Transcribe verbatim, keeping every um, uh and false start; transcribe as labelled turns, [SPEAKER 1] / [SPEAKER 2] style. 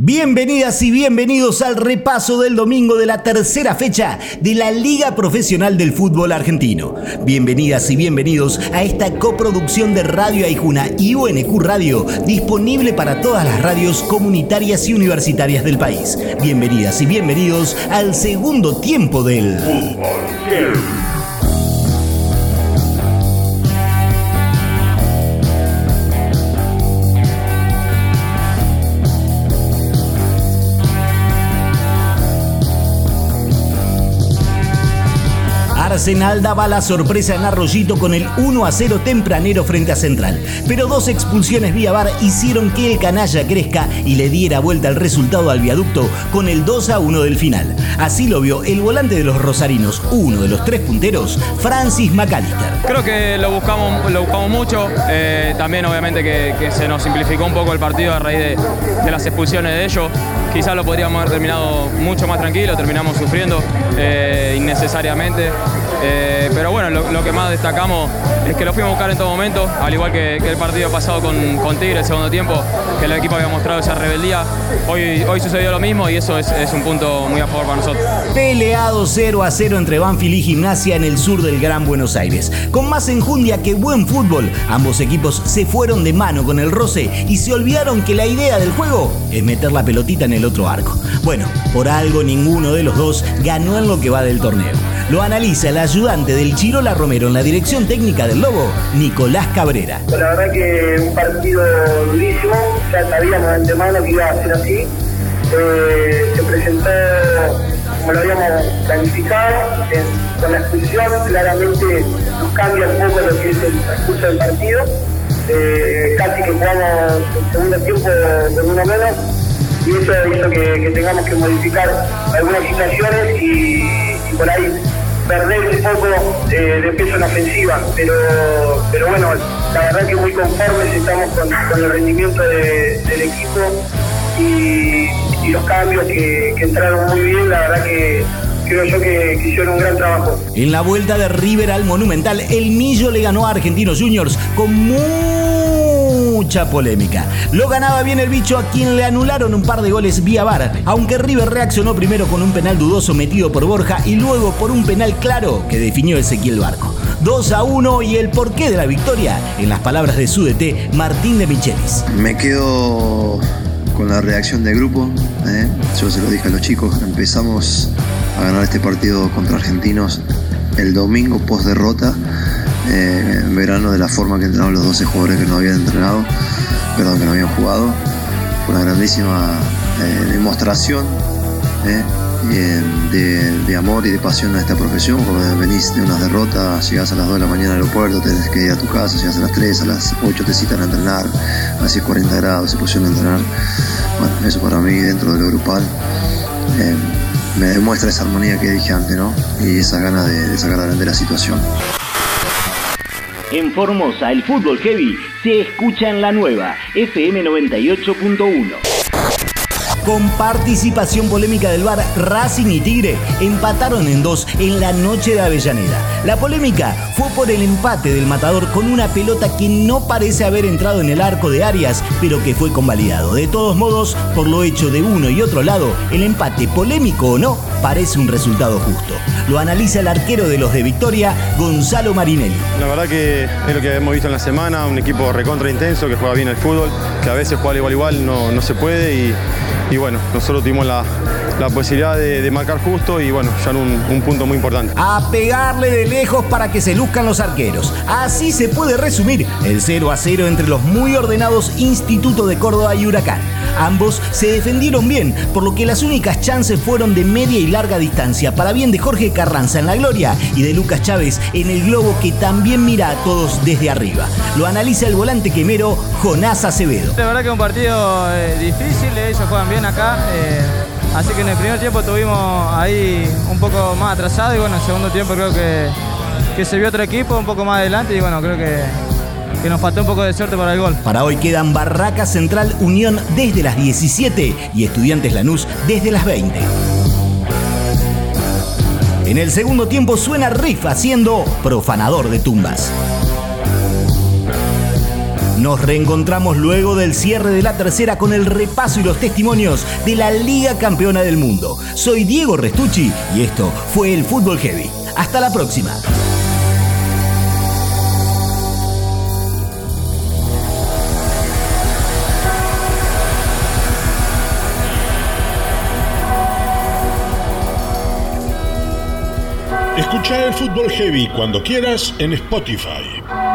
[SPEAKER 1] Bienvenidas y bienvenidos al repaso del domingo de la tercera fecha de la Liga Profesional del Fútbol Argentino. Bienvenidas y bienvenidos a esta coproducción de Radio Aijuna y U N Q Radio, disponible para todas las radios comunitarias y universitarias del país. Bienvenidas y bienvenidos al segundo tiempo del Fútbol. Arsenal daba la sorpresa en Arroyito con el uno a cero tempranero frente a Central, pero dos expulsiones vía V A R hicieron que el canalla crezca y le diera vuelta el resultado al viaducto con el dos a uno del final. Así lo vio el volante de los rosarinos, uno de los tres punteros, Francis McAllister.
[SPEAKER 2] Creo que lo buscamos, lo buscamos mucho, eh, también obviamente que, que se nos simplificó un poco el partido a raíz de, de las expulsiones de ellos. Quizás lo podríamos haber terminado mucho más tranquilo, terminamos sufriendo eh, innecesariamente. Eh, pero bueno, lo, lo que más destacamos es que lo fuimos a buscar en todo momento, al igual que, que el partido pasado con, con Tigre, el segundo tiempo, que el equipo había mostrado esa rebeldía. Hoy, hoy sucedió lo mismo y eso es, es un punto muy a favor para nosotros.
[SPEAKER 1] Peleado cero a cero entre Banfield y Gimnasia en el sur del Gran Buenos Aires. Con más enjundia que buen fútbol, ambos equipos se fueron de mano con el roce y se olvidaron que la idea del juego es meter la pelotita en el otro arco. Bueno, por algo ninguno de los dos ganó en lo que va del torneo. Lo analiza el ayudante del Chirola Romero en la dirección técnica del Lobo, Nicolás Cabrera.
[SPEAKER 3] La verdad que un partido durísimo, ya sabíamos de antemano que iba a ser así. Eh, se presentó como lo habíamos planificado, eh, con la expulsión claramente nos cambia un poco lo que es el transcurso del partido. Eh, casi que jugamos el segundo tiempo de uno menos y eso hizo que, que tengamos que modificar algunas situaciones y, y por ahí perder un poco eh, de peso en la ofensiva, pero, pero bueno, la verdad que muy conformes estamos con, con el rendimiento de, del equipo y, y los cambios que, que entraron muy bien, la verdad que creo yo que, que hicieron un gran trabajo.
[SPEAKER 1] En la vuelta de River al Monumental, el Millo le ganó a Argentinos Juniors con mucha polémica. Lo ganaba bien el bicho, a quien le anularon un par de goles vía V A R, aunque River reaccionó primero con un penal dudoso metido por Borja y luego por un penal claro que definió Ezequiel Barco. dos a uno y el porqué de la victoria, en las palabras de su D T, Martín de Michelis.
[SPEAKER 4] Me quedo con la reacción del grupo, ¿eh? Yo se lo dije a los chicos, empezamos a ganar este partido contra Argentinos el domingo post derrota, eh, en verano, de la forma que entrenaron los doce jugadores que no habían entrenado, perdón, que no habían jugado. Fue una grandísima eh, demostración eh, de, de amor y de pasión a esta profesión, porque venís de unas derrotas, llegás a las dos de la mañana al aeropuerto, tenés que ir a tu casa, llegás a las tres, a las ocho te citan a entrenar, hace cuarenta grados, se pusieron a entrenar. Bueno, eso para mí, dentro de lo grupal, eh, me demuestra esa armonía que dije antes, ¿no? Y esa ganas de, de sacar adelante la situación.
[SPEAKER 1] En Formosa, el fútbol heavy se escucha en la nueva F M noventa y ocho punto uno. Con participación polémica del V A R, Racing y Tigre empataron en dos en la noche de Avellaneda. La polémica fue por el empate del Matador con una pelota que no parece haber entrado en el arco de Arias, pero que fue convalidado. De todos modos, por lo hecho de uno y otro lado, el empate, polémico o no, parece un resultado justo. Lo analiza el arquero de los de Victoria, Gonzalo Marinelli.
[SPEAKER 5] La verdad que es lo que hemos visto en la semana, un equipo recontra intenso que juega bien al fútbol, que a veces jugar igual igual no, no se puede y, y bueno, nosotros tuvimos la, la posibilidad de, de marcar justo y bueno, ya en un, un punto muy importante.
[SPEAKER 1] A pegarle de lejos para que se luzcan los arqueros. Así se puede resumir el cero a cero entre los muy ordenados Instituto de Córdoba y Huracán. Ambos se defendieron bien, por lo que las únicas chances fueron de media y larga distancia, para bien de Jorge Carranza en la gloria y de Lucas Chávez en el globo, que también mira a todos desde arriba. Lo analiza el volante quemero Jonás Acevedo.
[SPEAKER 2] La verdad que es un partido eh, difícil, ellos juegan bien acá, eh, así que en el primer tiempo estuvimos ahí un poco más atrasados y bueno, en el segundo tiempo creo que, que se vio otro equipo un poco más adelante y bueno, creo que que nos faltó un poco de suerte para el gol.
[SPEAKER 1] Para hoy quedan Barracas Central Unión desde las diecisiete y Estudiantes Lanús desde las veinte. En el segundo tiempo suena Riff haciendo Profanador de Tumbas. Nos reencontramos luego del cierre de la tercera con el repaso y los testimonios de la Liga Campeona del Mundo. Soy Diego Restucci y esto fue el Fútbol Heavy. Hasta la próxima.
[SPEAKER 6] Escucha el Fútbol Heavy cuando quieras en Spotify.